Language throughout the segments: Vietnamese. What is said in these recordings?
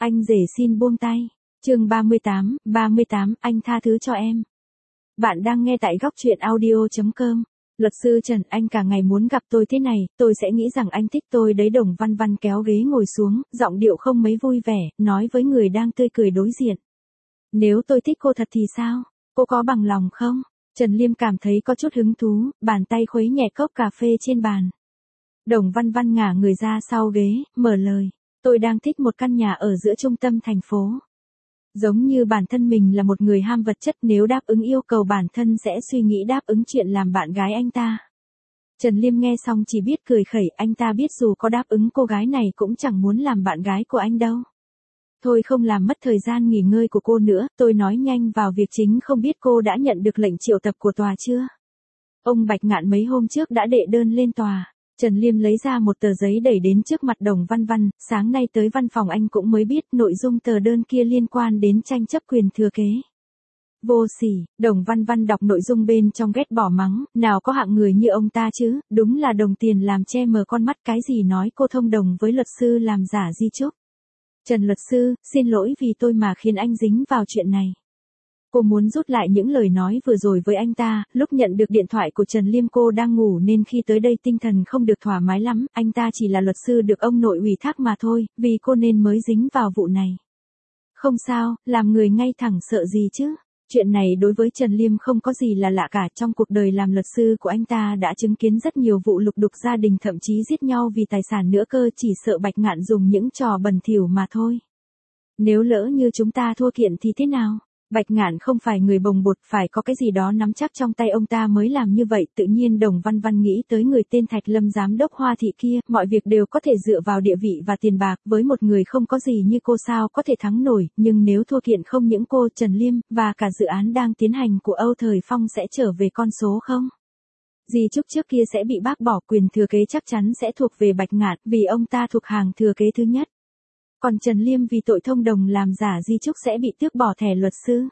Anh rể xin buông tay. Chương 38, anh tha thứ cho em. Bạn đang nghe tại góc truyện audio.com. Luật sư Trần, anh cả ngày muốn gặp tôi thế này, tôi sẽ nghĩ rằng anh thích tôi đấy. Đồng Văn Văn kéo ghế ngồi xuống, giọng điệu không mấy vui vẻ, nói với người đang tươi cười đối diện. Nếu tôi thích cô thật thì sao? Cô có bằng lòng không? Trần Liêm cảm thấy có chút hứng thú, bàn tay khuấy nhẹ cốc cà phê trên bàn. Đồng Văn Văn ngả người ra sau ghế, mở lời. Tôi đang thích một căn nhà ở giữa trung tâm thành phố. Giống như bản thân mình là một người ham vật chất, nếu đáp ứng yêu cầu bản thân sẽ suy nghĩ đáp ứng chuyện làm bạn gái anh ta. Trần Liêm nghe xong chỉ biết cười khẩy, anh ta biết dù có đáp ứng cô gái này cũng chẳng muốn làm bạn gái của anh đâu. Thôi không làm mất thời gian nghỉ ngơi của cô nữa, tôi nói nhanh vào việc chính. Không biết cô đã nhận được lệnh triệu tập của tòa chưa? Ông Bạch Ngạn mấy hôm trước đã đệ đơn lên tòa. Trần Liêm lấy ra một tờ giấy đẩy đến trước mặt Đồng Văn Văn, sáng nay tới văn phòng anh cũng mới biết nội dung tờ đơn kia liên quan đến tranh chấp quyền thừa kế. Vô sỉ, Đồng Văn Văn đọc nội dung bên trong ghét bỏ mắng, nào có hạng người như ông ta chứ, đúng là đồng tiền làm che mờ con mắt. Cái gì nói cô thông đồng với luật sư làm giả di chúc. Trần luật sư, xin lỗi vì tôi mà khiến anh dính vào chuyện này. Cô muốn rút lại những lời nói vừa rồi với anh ta. Lúc nhận được điện thoại của Trần Liêm cô đang ngủ nên khi tới đây tinh thần không được thoải mái lắm. Anh ta chỉ là luật sư được ông nội ủy thác mà thôi, vì cô nên mới dính vào vụ này. Không sao, làm người ngay thẳng sợ gì chứ. Chuyện này đối với Trần Liêm không có gì là lạ cả. Trong cuộc đời làm luật sư của anh ta đã chứng kiến rất nhiều vụ lục đục gia đình, thậm chí giết nhau vì tài sản nữa cơ. Chỉ sợ Bạch Ngạn dùng những trò bẩn thỉu mà thôi. Nếu lỡ như chúng ta thua kiện thì thế nào? Bạch Ngạn không phải người bồng bột, phải có cái gì đó nắm chắc trong tay ông ta mới làm như vậy. Tự nhiên Đồng Văn Văn nghĩ tới người tên Thạch Lâm giám đốc Hoa Thị kia, mọi việc đều có thể dựa vào địa vị và tiền bạc, với một người không có gì như cô sao có thể thắng nổi. Nhưng nếu thua kiện, không những cô, Trần Liêm, và cả dự án đang tiến hành của Âu Thời Phong sẽ trở về con số không. Di chúc trước kia sẽ bị bác bỏ, quyền thừa kế chắc chắn sẽ thuộc về Bạch Ngạn, vì ông ta thuộc hàng thừa kế thứ nhất. Còn Trần Liêm vì tội thông đồng làm giả di chúc sẽ bị tước bỏ thẻ luật sư.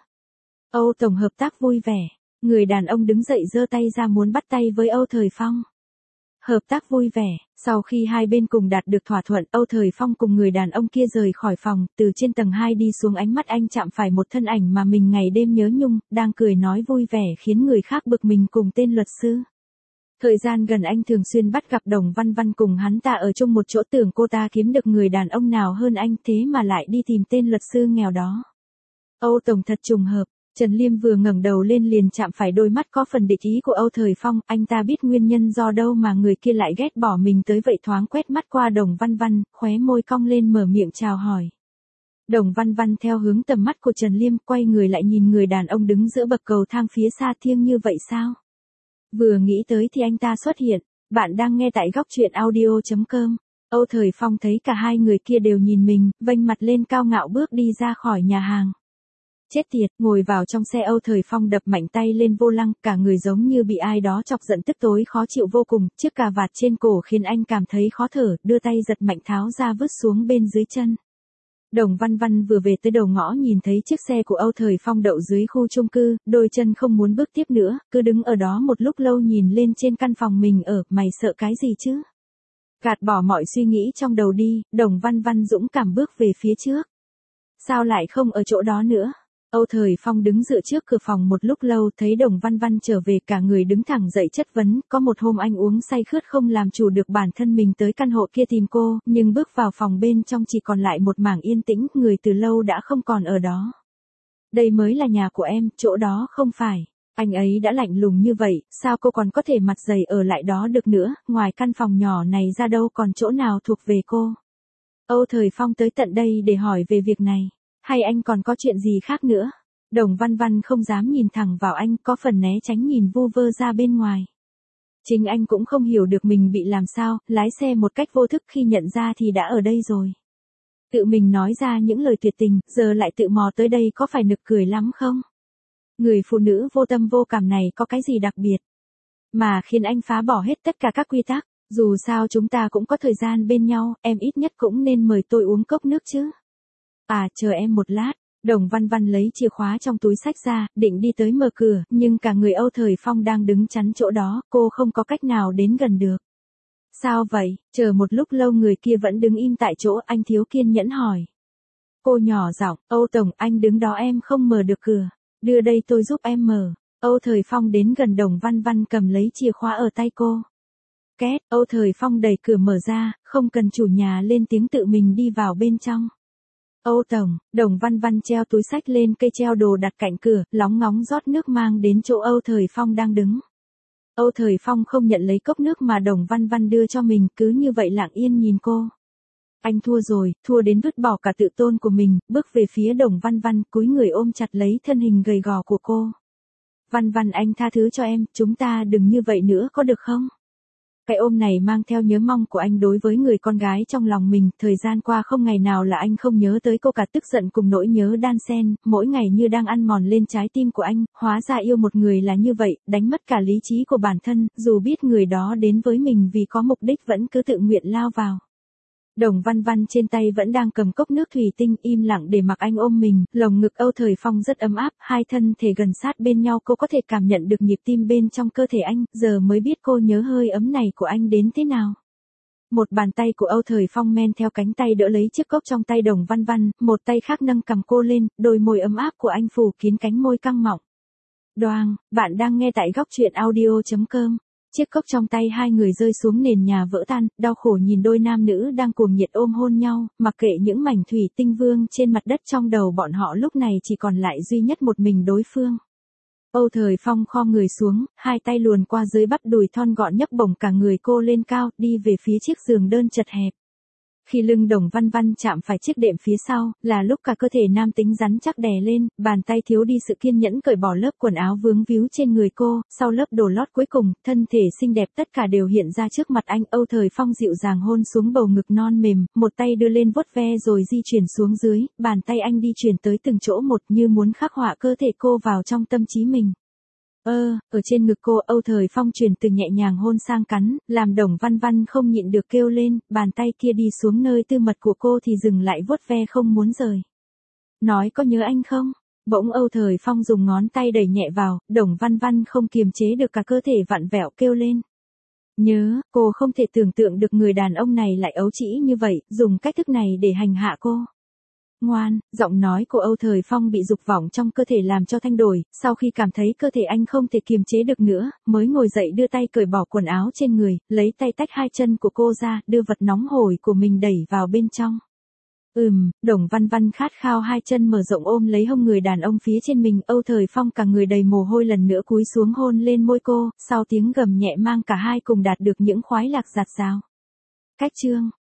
Âu tổng hợp tác vui vẻ. Người đàn ông đứng dậy giơ tay ra muốn bắt tay với Âu Thời Phong. Hợp tác vui vẻ. Sau khi hai bên cùng đạt được thỏa thuận, Âu Thời Phong cùng người đàn ông kia rời khỏi phòng. Từ trên tầng 2 đi xuống, ánh mắt anh chạm phải một thân ảnh mà mình ngày đêm nhớ nhung, đang cười nói vui vẻ khiến người khác bực mình cùng tên luật sư. Thời gian gần anh thường xuyên bắt gặp Đồng Văn Văn cùng hắn ta ở chung một chỗ, tưởng cô ta kiếm được người đàn ông nào hơn anh, thế mà lại đi tìm tên luật sư nghèo đó. Âu tổng thật trùng hợp. Trần Liêm vừa ngẩng đầu lên liền chạm phải đôi mắt có phần địch ý của Âu Thời Phong. Anh ta biết nguyên nhân do đâu mà người kia lại ghét bỏ mình tới vậy, thoáng quét mắt qua Đồng Văn Văn, khóe môi cong lên mở miệng chào hỏi. Đồng Văn Văn theo hướng tầm mắt của Trần Liêm, quay người lại nhìn người đàn ông đứng giữa bậc cầu thang phía xa. Thiêng như vậy sao? Vừa nghĩ tới thì anh ta xuất hiện. Bạn đang nghe tại góc truyện audio.com. Âu Thời Phong thấy cả hai người kia đều nhìn mình, vênh mặt lên cao ngạo bước đi ra khỏi nhà hàng. Chết tiệt, ngồi vào trong xe Âu Thời Phong đập mạnh tay lên vô lăng, cả người giống như bị ai đó chọc giận, tức tối khó chịu vô cùng. Chiếc cà vạt trên cổ khiến anh cảm thấy khó thở, đưa tay giật mạnh tháo ra vứt xuống bên dưới chân. Đồng Văn Văn vừa về tới đầu ngõ nhìn thấy chiếc xe của Âu Thời Phong đậu dưới khu chung cư, đôi chân không muốn bước tiếp nữa, cứ đứng ở đó một lúc lâu nhìn lên trên căn phòng mình ở. Mày sợ cái gì chứ? Gạt bỏ mọi suy nghĩ trong đầu đi, Đồng Văn Văn dũng cảm bước về phía trước. Sao lại không ở chỗ đó nữa? Âu Thời Phong đứng dựa trước cửa phòng một lúc lâu, thấy Đồng Văn Văn trở về, cả người đứng thẳng dậy chất vấn. Có một hôm anh uống say khướt không làm chủ được bản thân mình tới căn hộ kia tìm cô, nhưng bước vào phòng bên trong chỉ còn lại một mảng yên tĩnh, người từ lâu đã không còn ở đó. Đây mới là nhà của em, chỗ đó không phải. Anh ấy đã lạnh lùng như vậy, sao cô còn có thể mặt dày ở lại đó được nữa, ngoài căn phòng nhỏ này ra đâu còn chỗ nào thuộc về cô. Âu Thời Phong tới tận đây để hỏi về việc này. Hay anh còn có chuyện gì khác nữa? Đồng Văn Văn không dám nhìn thẳng vào anh, có phần né tránh nhìn vu vơ ra bên ngoài. Chính anh cũng không hiểu được mình bị làm sao, lái xe một cách vô thức, khi nhận ra thì đã ở đây rồi. Tự mình nói ra những lời tuyệt tình, giờ lại tự mò tới đây, có phải nực cười lắm không? Người phụ nữ vô tâm vô cảm này có cái gì đặc biệt mà khiến anh phá bỏ hết tất cả các quy tắc? Dù sao chúng ta cũng có thời gian bên nhau, em ít nhất cũng nên mời tôi uống cốc nước chứ. À, chờ em một lát. Đồng Văn Văn lấy chìa khóa trong túi xách ra, định đi tới mở cửa, nhưng cả người Âu Thời Phong đang đứng chắn chỗ đó, cô không có cách nào đến gần được. Sao vậy? Chờ một lúc lâu người kia vẫn đứng im tại chỗ, anh thiếu kiên nhẫn hỏi. Cô nhỏ giọng, Âu Tổng, anh đứng đó em không mở được cửa. Đưa đây tôi giúp em mở. Âu Thời Phong đến gần Đồng Văn Văn cầm lấy chìa khóa ở tay cô. Két, Âu Thời Phong đẩy cửa mở ra, không cần chủ nhà lên tiếng tự mình đi vào bên trong. Âu Tổng, Đồng Văn Văn treo túi xách lên cây treo đồ đặt cạnh cửa, lóng ngóng rót nước mang đến chỗ Âu Thời Phong đang đứng. Âu Thời Phong không nhận lấy cốc nước mà Đồng Văn Văn đưa cho mình, cứ như vậy lặng yên nhìn cô. Anh thua rồi, thua đến vứt bỏ cả tự tôn của mình, bước về phía Đồng Văn Văn, cúi người ôm chặt lấy thân hình gầy gò của cô. Văn Văn, anh tha thứ cho em, chúng ta đừng như vậy nữa có được không? Cái ôm này mang theo nhớ mong của anh đối với người con gái trong lòng mình, thời gian qua không ngày nào là anh không nhớ tới cô, cả tức giận cùng nỗi nhớ đan xen, mỗi ngày như đang ăn mòn lên trái tim của anh, hóa ra yêu một người là như vậy, đánh mất cả lý trí của bản thân, dù biết người đó đến với mình vì có mục đích vẫn cứ tự nguyện lao vào. Đồng Văn Văn trên tay vẫn đang cầm cốc nước thủy tinh, im lặng để mặc anh ôm mình, lồng ngực Âu Thời Phong rất ấm áp, hai thân thể gần sát bên nhau, cô có thể cảm nhận được nhịp tim bên trong cơ thể anh, giờ mới biết cô nhớ hơi ấm này của anh đến thế nào. Một bàn tay của Âu Thời Phong men theo cánh tay đỡ lấy chiếc cốc trong tay Đồng Văn Văn, một tay khác nâng cầm cô lên, đôi môi ấm áp của anh phủ kín cánh môi căng mọng. Đoàng, bạn đang nghe tại góc truyện audio.com. Chiếc cốc trong tay hai người rơi xuống nền nhà vỡ tan, đau khổ nhìn đôi nam nữ đang cuồng nhiệt ôm hôn nhau, mặc kệ những mảnh thủy tinh vương trên mặt đất, trong đầu bọn họ lúc này chỉ còn lại duy nhất một mình đối phương. Âu Thời Phong khom người xuống, hai tay luồn qua dưới bắp đùi thon gọn nhấc bổng cả người cô lên cao, đi về phía chiếc giường đơn chật hẹp. Khi lưng Đồng Văn Văn chạm phải chiếc đệm phía sau, là lúc cả cơ thể nam tính rắn chắc đè lên, bàn tay thiếu đi sự kiên nhẫn cởi bỏ lớp quần áo vướng víu trên người cô, sau lớp đồ lót cuối cùng, thân thể xinh đẹp tất cả đều hiện ra trước mặt anh. Âu Thời Phong dịu dàng hôn xuống bầu ngực non mềm, một tay đưa lên vuốt ve rồi di chuyển xuống dưới, bàn tay anh đi chuyển tới từng chỗ một như muốn khắc họa cơ thể cô vào trong tâm trí mình. Ở trên ngực cô, Âu Thời Phong chuyển từ nhẹ nhàng hôn sang cắn, làm Đồng Văn Văn không nhịn được kêu lên, bàn tay kia đi xuống nơi tư mật của cô thì dừng lại vuốt ve không muốn rời. Nói có nhớ anh không? Bỗng Âu Thời Phong dùng ngón tay đẩy nhẹ vào, Đồng Văn Văn không kiềm chế được cả cơ thể vặn vẹo kêu lên. Nhớ, cô không thể tưởng tượng được người đàn ông này lại ấu trĩ như vậy, dùng cách thức này để hành hạ cô. Ngoan, giọng nói của Âu Thời Phong bị dục vọng trong cơ thể làm cho thay đổi, sau khi cảm thấy cơ thể anh không thể kiềm chế được nữa, mới ngồi dậy đưa tay cởi bỏ quần áo trên người, lấy tay tách hai chân của cô ra, đưa vật nóng hổi của mình đẩy vào bên trong. Đồng Văn Văn khát khao hai chân mở rộng ôm lấy hông người đàn ông phía trên mình, Âu Thời Phong cả người đầy mồ hôi lần nữa cúi xuống hôn lên môi cô, sau tiếng gầm nhẹ mang cả hai cùng đạt được những khoái lạc dạt dào. Cách chương